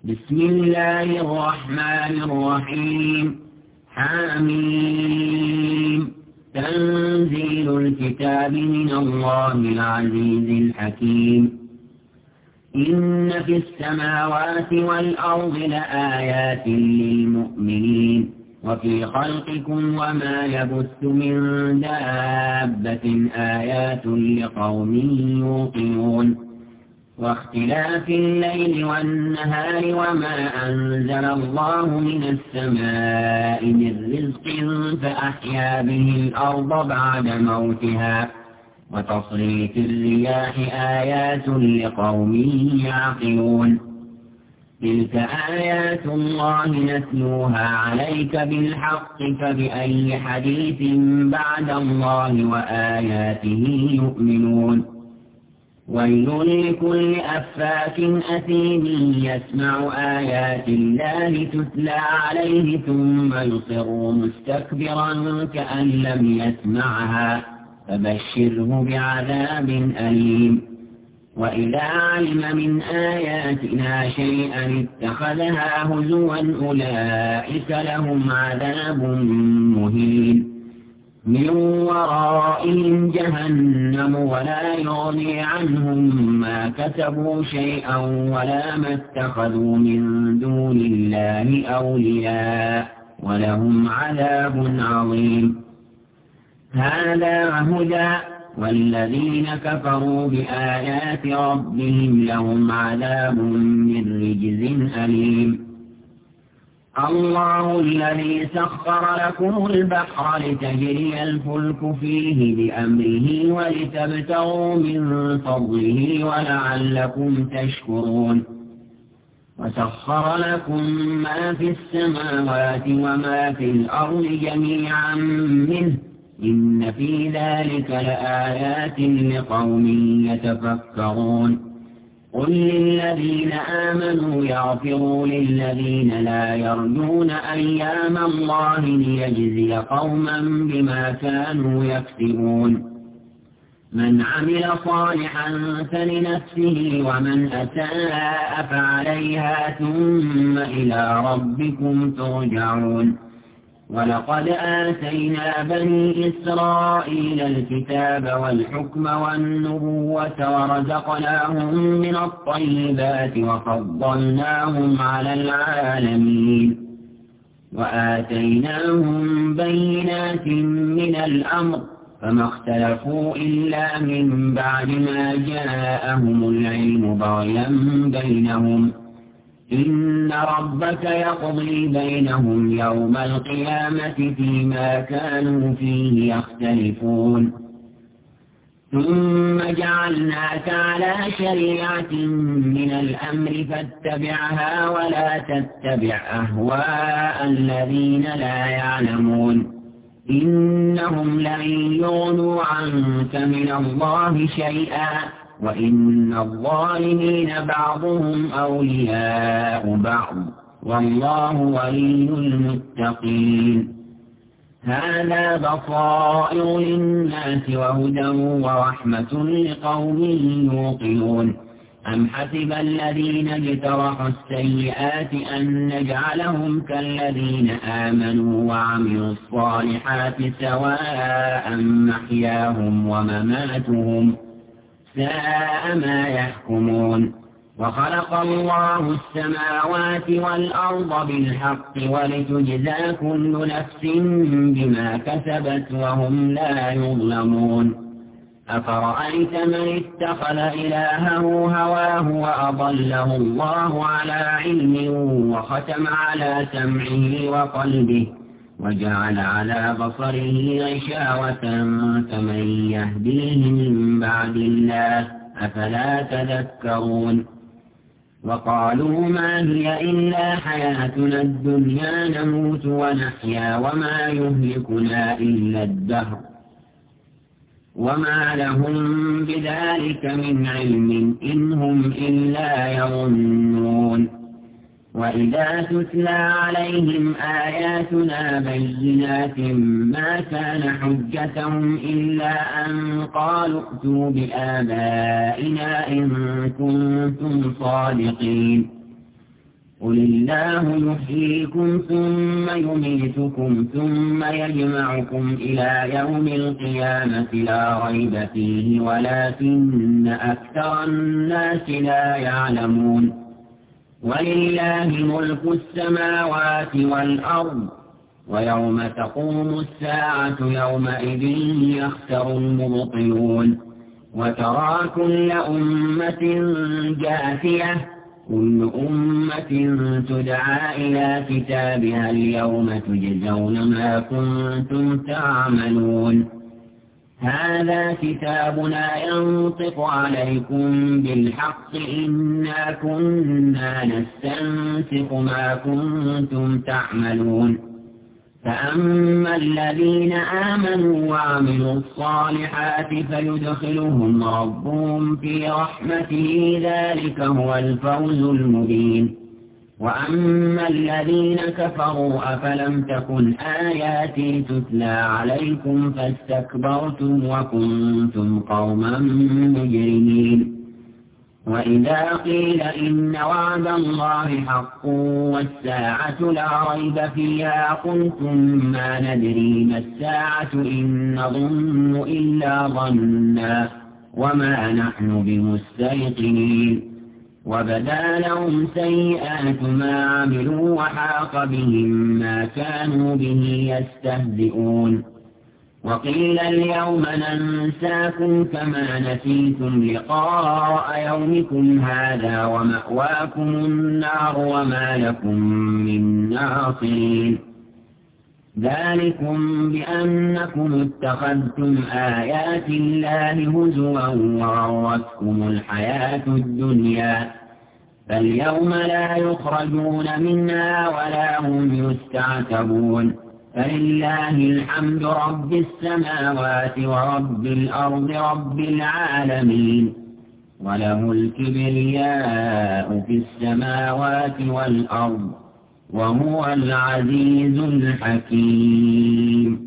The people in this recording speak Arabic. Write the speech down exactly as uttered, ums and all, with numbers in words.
بسم الله الرحمن الرحيم. حميم. تنزيل الكتاب من الله العزيز الحكيم. إن في السماوات والأرض لآيات للمؤمنين وفي خلقكم وما يبث من دابة آيات لقوم يوقنون واختلاف الليل والنهار وما أنزل الله من السماء من رزق فأحيا به الأرض بعد موتها وتصريف الرياح آيات لقوم يعقلون تلك آيات الله نتلوها عليك بالحق فبأي حديث بعد الله وآياته يؤمنون ويل لكل أفاك أثيم يسمع آيات الله تتلى عليه ثم يصر مستكبرا كأن لم يسمعها فبشره بعذاب أليم وإذا علم من آياتنا شيئا اتخذها هزوا أولئك لهم عذاب مهين من ورائهم جهنم ولا يغني عنهم ما كسبوا شيئا ولا ما اتخذوا من دون الله أولياء ولهم عذاب عظيم هذا هدى والذين كفروا بآيات ربهم لهم عذاب من رجز أليم الله الذي سخر لكم البحر لتجري الفلك فيه بأمره ولتبتغوا من فضله ولعلكم تشكرون وسخر لكم ما في السماوات وما في الأرض جميعا منه إن في ذلك لآيات لقوم يتفكرون قل للذين آمنوا يغفروا للذين لا يرجون أيام الله ليجزي قوما بما كانوا يكسبون من عمل صالحا فلنفسه ومن أساء فعليها ثم إلى ربكم ترجعون ولقد آتينا بني إسرائيل الكتاب والحكم والنبوة ورزقناهم من الطيبات وفضلناهم على العالمين وآتيناهم بينات من الأمر فما اختلفوا إلا من بعد ما جاءهم العلم بغيا بينهم إن ربك يقضي بينهم يوم القيامة فيما كانوا فيه يختلفون ثم جعلناك على شريعة من الأمر فاتبعها ولا تتبع أهواء الذين لا يعلمون إنهم لن يغنوا عنك من الله شيئا وإن الظالمين بعضهم أولياء بعض والله ولي المتقين هذا بصائر للناس وهدى ورحمة لقوم يوقنون أم حسب الذين اجترحوا السيئات أن نجعلهم كالذين آمنوا وعملوا الصالحات سواء محياهم ومماتهم ساء ما يحكمون وخلق الله السماوات والأرض بالحق ولتجزى كل نفس بما كسبت وهم لا يظلمون أفرأيت من اتخذ إلهه هواه وأضله الله على علم وختم على سمعه وقلبه وجعل على بصره غشاوة فمن يهديه من بعد الله أفلا تذكرون وقالوا ما هي إلا حياتنا الدنيا نموت ونحيا وما يهلكنا إلا الدهر وما لهم بذلك من علم إن هم إلا يظنون وإذا تتلى عليهم آياتنا بينات ما كان حجتهم إلا أن قالوا ائتوا بآبائنا إن كنتم صادقين قل الله يحييكم ثم يميتكم ثم يجمعكم إلى يوم القيامة لا ريب فيه ولكن أكثر الناس لا يعلمون ولله ملك السماوات والأرض ويوم تقوم الساعة يومئذ يخسر المبطلون وترى كل أمة جاثية كل أمة تدعى إلى كتابها اليوم تجزون ما كنتم تعملون هذا كتابنا ينطق عليكم بالحق إنا كنا نستنسخ ما كنتم تعملون فأما الذين آمنوا وعملوا الصالحات فيدخلهم ربهم في رحمته ذلك هو الفوز المبين وأما الذين كفروا أفلم تكن آياتي تتلى عليكم فاستكبرتم وكنتم قوما مجرمين وإذا قيل إن وعد الله حق والساعة لا ريب فيها قلتم ما ندري ما الساعة إن نظن إلا ظنا وما نحن بمستيقنين وبدا لهم سيئات ما عملوا وحاق بهم ما كانوا به يستهزئون وقيل اليوم ننساكم كما نسيتم لقاء يومكم هذا ومأواكم النار وما لكم من ناصرين ذلكم بأنكم اتخذتم آيات الله هزوا وغرتكم الحياة الدنيا فاليوم لا يخرجون منها ولا هم يستعتبون فلله الحمد رب السماوات ورب الأرض رب العالمين وله الكبرياء في السماوات والأرض وهو العزيز الحكيم